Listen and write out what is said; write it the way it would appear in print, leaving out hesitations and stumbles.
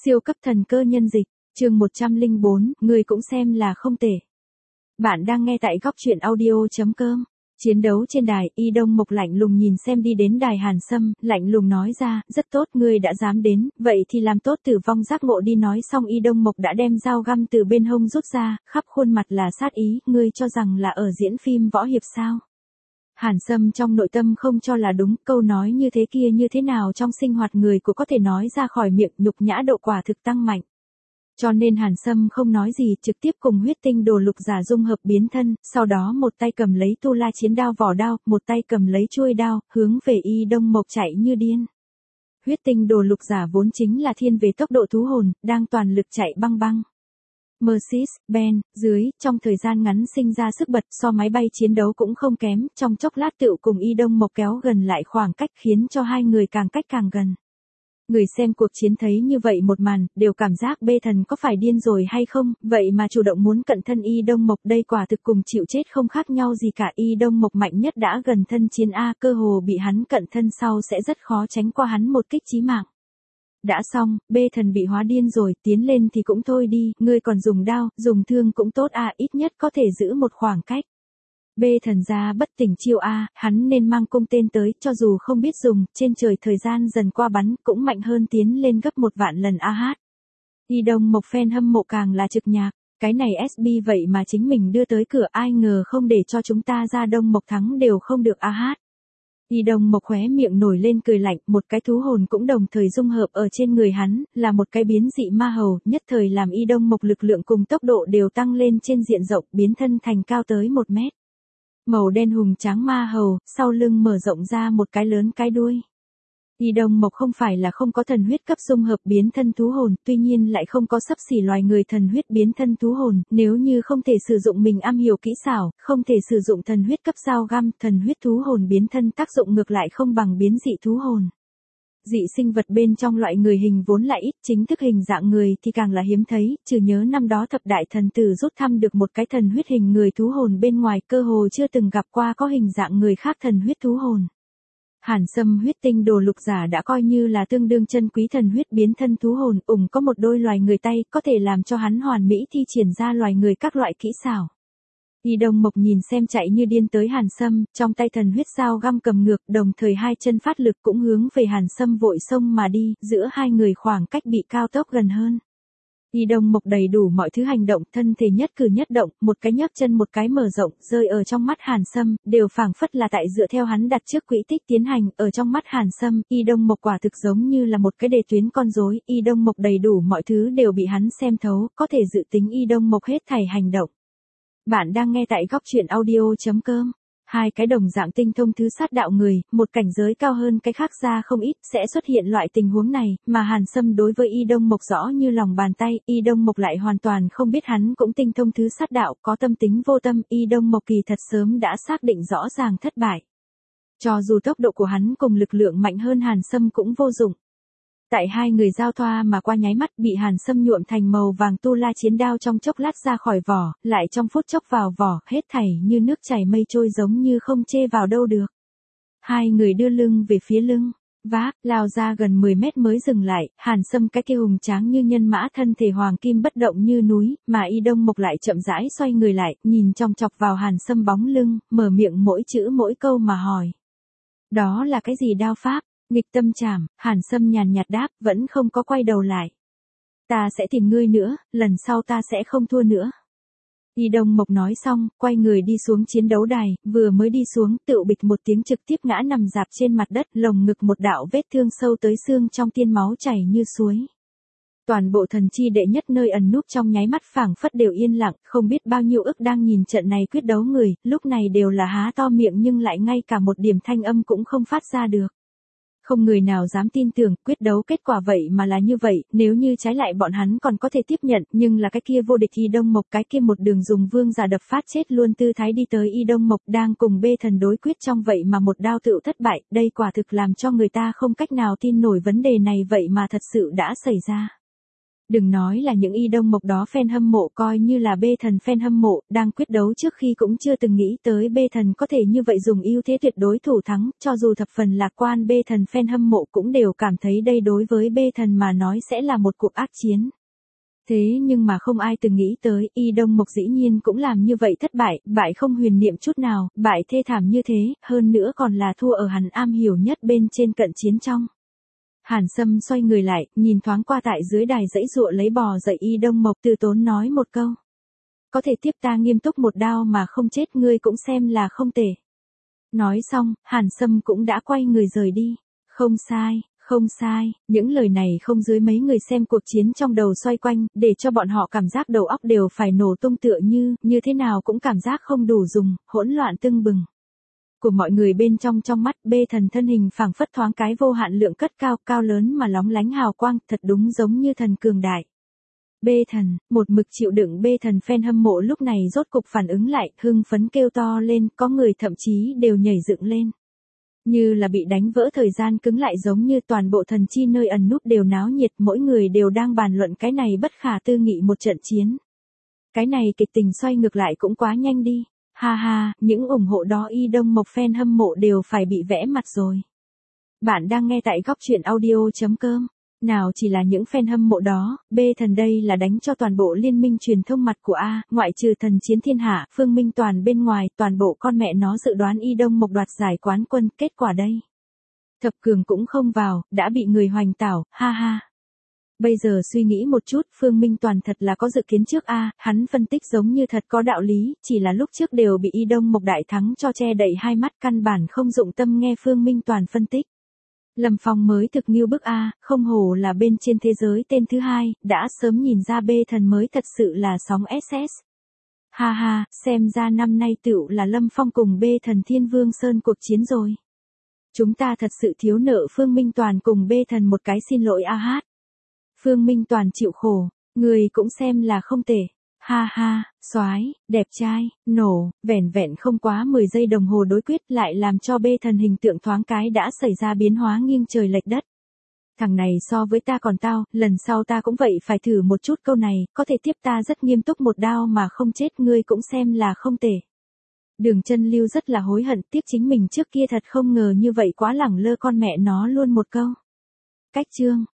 Siêu cấp thần cơ nhân dịch, chương 104, người cũng xem là không tệ. Bạn đang nghe tại góc truyện audio.com. Chiến đấu trên đài, Y Đông Mộc lạnh lùng nhìn xem đi đến đài Hàn Sâm, lạnh lùng nói ra, rất tốt, ngươi đã dám đến, vậy thì làm tốt tử vong giác ngộ đi. Nói xong Y Đông Mộc đã đem dao găm từ bên hông rút ra, khắp khuôn mặt là sát ý, ngươi cho rằng là ở diễn phim võ hiệp sao? Hàn Sâm trong nội tâm không cho là đúng, câu nói như thế kia như thế nào trong sinh hoạt người cũng có thể nói ra khỏi miệng, nhục nhã độ quả thực tăng mạnh. Cho nên Hàn Sâm không nói gì, trực tiếp cùng huyết tinh đồ lục giả dung hợp biến thân, sau đó một tay cầm lấy tu la chiến đao vỏ đao, một tay cầm lấy chuôi đao, hướng về Y Đông Mộc chạy như điên. Huyết tinh đồ lục giả vốn chính là thiên về tốc độ thú hồn, đang toàn lực chạy băng băng. Mercedes-Benz, dưới, trong thời gian ngắn sinh ra sức bật so máy bay chiến đấu cũng không kém, trong chốc lát tựu cùng Y Đông Mộc kéo gần lại khoảng cách khiến cho hai người càng cách càng gần. Người xem cuộc chiến thấy như vậy một màn, đều cảm giác bê thần có phải điên rồi hay không, vậy mà chủ động muốn cận thân Y Đông Mộc, đây quả thực cùng chịu chết không khác nhau gì cả. Y Đông Mộc mạnh nhất đã gần thân chiến A, cơ hồ bị hắn cận thân sau sẽ rất khó tránh qua hắn một kích chí mạng. Đã xong, bê thần bị hóa điên rồi, tiến lên thì cũng thôi đi, ngươi còn dùng đao, dùng thương cũng tốt a, ít nhất có thể giữ một khoảng cách. Bê thần ra bất tỉnh chiêu a, hắn nên mang cung tên tới, cho dù không biết dùng, trên trời thời gian dần qua bắn, cũng mạnh hơn tiến lên gấp 1.000.000 lần a hát. Y Đông Mộc fan hâm mộ càng là trực nhạc, cái này SB vậy mà chính mình đưa tới cửa, ai ngờ không để cho chúng ta ra Đông Mộc thắng đều không được a hát. Y Đông Mộc khóe miệng nổi lên cười lạnh, một cái thú hồn cũng đồng thời dung hợp ở trên người hắn, là một cái biến dị ma hầu, nhất thời làm Y Đông Mộc lực lượng cùng tốc độ đều tăng lên trên diện rộng, biến thân thành cao tới 1 mét. Màu đen hùng tráng ma hầu, sau lưng mở rộng ra một cái lớn cái đuôi. Y Đông Mộc không phải là không có thần huyết cấp dung hợp biến thân thú hồn, tuy nhiên lại không có xấp xỉ loài người thần huyết biến thân thú hồn, nếu như không thể sử dụng mình am hiểu kỹ xảo, không thể sử dụng thần huyết cấp dao găm, thần huyết thú hồn biến thân tác dụng ngược lại không bằng biến dị thú hồn. Dị sinh vật bên trong loại người hình vốn lại ít, chính thức hình dạng người thì càng là hiếm thấy, trừ nhớ năm đó thập đại thần tử rút thăm được một cái thần huyết hình người thú hồn bên ngoài, cơ hồ chưa từng gặp qua có hình dạng người khác thần huyết thú hồn. Hàn Sâm huyết tinh đồ lục giả đã coi như là tương đương chân quý thần huyết biến thân thú hồn, có một đôi loài người tay, có thể làm cho hắn hoàn mỹ thi triển ra loài người các loại kỹ xảo. Y Đông Mộc nhìn xem chạy như điên tới Hàn Sâm, trong tay thần huyết dao găm cầm ngược, đồng thời hai chân phát lực cũng hướng về Hàn Sâm vội xông mà đi, giữa hai người khoảng cách bị cao tốc gần hơn. Y Đông Mộc đầy đủ mọi thứ hành động, thân thể nhất cử nhất động, một cái nhấc chân một cái mở rộng, rơi ở trong mắt Hàn Sâm, đều phảng phất là tại dựa theo hắn đặt trước quỹ tích tiến hành, ở trong mắt Hàn Sâm, Y Đông Mộc quả thực giống như là một cái đề tuyến con rối, Y Đông Mộc đầy đủ mọi thứ đều bị hắn xem thấu, có thể dự tính Y Đông Mộc hết thảy hành động. Bạn đang nghe tại góc truyện audio.com. Hai cái đồng dạng tinh thông thứ sát đạo người, một cảnh giới cao hơn cái khác ra không ít, sẽ xuất hiện loại tình huống này, mà Hàn Sâm đối với Y Đông Mộc rõ như lòng bàn tay, Y Đông Mộc lại hoàn toàn không biết hắn cũng tinh thông thứ sát đạo, có tâm tính vô tâm, Y Đông Mộc kỳ thật sớm đã xác định rõ ràng thất bại. Cho dù tốc độ của hắn cùng lực lượng mạnh hơn Hàn Sâm cũng vô dụng. Tại hai người giao thoa mà qua nháy mắt bị Hàn Sâm nhuộm thành màu vàng tu la chiến đao trong chốc lát ra khỏi vỏ, lại trong phút chốc vào vỏ, hết thảy như nước chảy mây trôi giống như không chê vào đâu được. Hai người đưa lưng về phía lưng, vác, lao ra gần 10 mét mới dừng lại, Hàn Sâm cái kia hùng tráng như nhân mã thân thể hoàng kim bất động như núi, mà Y Đông Mộc lại chậm rãi xoay người lại, nhìn chòng chọc vào Hàn Sâm bóng lưng, mở miệng mỗi chữ mỗi câu mà hỏi. Đó là cái gì đao pháp? Nghịch tâm trảm, Hàn Sâm nhàn nhạt đáp, vẫn không có quay đầu lại. Ta sẽ tìm ngươi nữa, lần sau ta sẽ không thua nữa. Y Đông Mộc nói xong, quay người đi xuống chiến đấu đài, vừa mới đi xuống, tựu bịch một tiếng trực tiếp ngã nằm rạp trên mặt đất, lồng ngực một đạo vết thương sâu tới xương trong tiên máu chảy như suối. Toàn bộ thần chi đệ nhất nơi ẩn núp trong nháy mắt phảng phất đều yên lặng, không biết bao nhiêu ức đang nhìn trận này quyết đấu người, lúc này đều là há to miệng nhưng lại ngay cả một điểm thanh âm cũng không phát ra được. Không người nào dám tin tưởng, quyết đấu kết quả vậy mà là như vậy, nếu như trái lại bọn hắn còn có thể tiếp nhận, nhưng là cái kia vô địch Y Đông Mộc, cái kia một đường dùng vương giả đập phát chết luôn tư thái đi tới Y Đông Mộc đang cùng bê thần đối quyết trong vậy mà một đao tựu thất bại, đây quả thực làm cho người ta không cách nào tin nổi vấn đề này vậy mà thật sự đã xảy ra. Đừng nói là những y đông mộc đó fan hâm mộ, coi như là bê thần fan hâm mộ, đang quyết đấu trước khi cũng chưa từng nghĩ tới bê thần có thể như vậy dùng ưu thế tuyệt đối thủ thắng, cho dù thập phần lạc quan bê thần fan hâm mộ cũng đều cảm thấy đây đối với bê thần mà nói sẽ là một cuộc ác chiến. Thế nhưng mà không ai từng nghĩ tới, y đông mộc dĩ nhiên cũng làm như vậy thất bại, bại không huyền niệm chút nào, bại thê thảm như thế, hơn nữa còn là thua ở hắn am hiểu nhất bên trên cận chiến trong. Hàn Sâm xoay người lại, nhìn thoáng qua tại dưới đài dãy dụa lấy bò dậy y đông mộc, từ tốn nói một câu. Có thể tiếp ta nghiêm túc một đao mà không chết, ngươi cũng xem là không tệ. Nói xong, Hàn Sâm cũng đã quay người rời đi. Không sai. Không sai, những lời này không dưới mấy người xem cuộc chiến trong đầu xoay quanh, để cho bọn họ cảm giác đầu óc đều phải nổ tung, tựa như thế nào cũng cảm giác không đủ dùng, hỗn loạn tưng bừng. Của mọi người bên trong mắt bê thần thân hình phảng phất thoáng cái vô hạn lượng cất cao, cao lớn mà lóng lánh hào quang, thật đúng giống như thần cường đại. Bê thần, một mực chịu đựng bê thần fan hâm mộ lúc này rốt cục phản ứng lại, hưng phấn kêu to lên, có người thậm chí đều nhảy dựng lên. Như là bị đánh vỡ thời gian cứng lại, giống như toàn bộ thần chi nơi ẩn núp đều náo nhiệt, mỗi người đều đang bàn luận cái này bất khả tư nghị một trận chiến. Cái này kịch tình xoay ngược lại cũng quá nhanh đi. Ha ha, những ủng hộ đó y đông mộc fan hâm mộ đều phải bị vẽ mặt rồi. Bạn đang nghe tại góc truyện audio.com. Nào chỉ là những fan hâm mộ đó, bê thần đây là đánh cho toàn bộ liên minh truyền thông mặt của A, ngoại trừ thần chiến thiên hạ, Phương Minh Toàn bên ngoài, toàn bộ con mẹ nó dự đoán y đông mộc đoạt giải quán quân, kết quả đây. Thập cường cũng không vào, đã bị người hoành tảo, ha ha. Bây giờ suy nghĩ một chút, Phương Minh Toàn thật là có dự kiến trước A, hắn phân tích giống như thật có đạo lý, chỉ là lúc trước đều bị y đông mộc đại thắng cho che đậy hai mắt, căn bản không dụng tâm nghe Phương Minh Toàn phân tích. Lâm Phong mới thực nghiêu bức A, không hổ là bên trên thế giới tên thứ hai, đã sớm nhìn ra bê thần mới thật sự là sóng SS. Ha ha, xem ra năm nay tựu là Lâm Phong cùng bê thần Thiên Vương Sơn cuộc chiến rồi. Chúng ta thật sự thiếu nợ Phương Minh Toàn cùng bê thần một cái xin lỗi a hát. Phương Minh Toàn chịu khổ, người cũng xem là không tệ. Ha ha, soái, đẹp trai, nổ, vẻn vẹn không quá 10 giây đồng hồ đối quyết lại làm cho bê thần hình tượng thoáng cái đã xảy ra biến hóa nghiêng trời lệch đất. Thằng này so với ta còn tao, lần sau ta cũng vậy phải thử một chút câu này, có thể tiếp ta rất nghiêm túc một đao mà không chết, ngươi cũng xem là không tệ. Đường Chân Lưu rất là hối hận, tiếc chính mình trước kia thật không ngờ như vậy, quá lẳng lơ con mẹ nó luôn một câu. Cách chương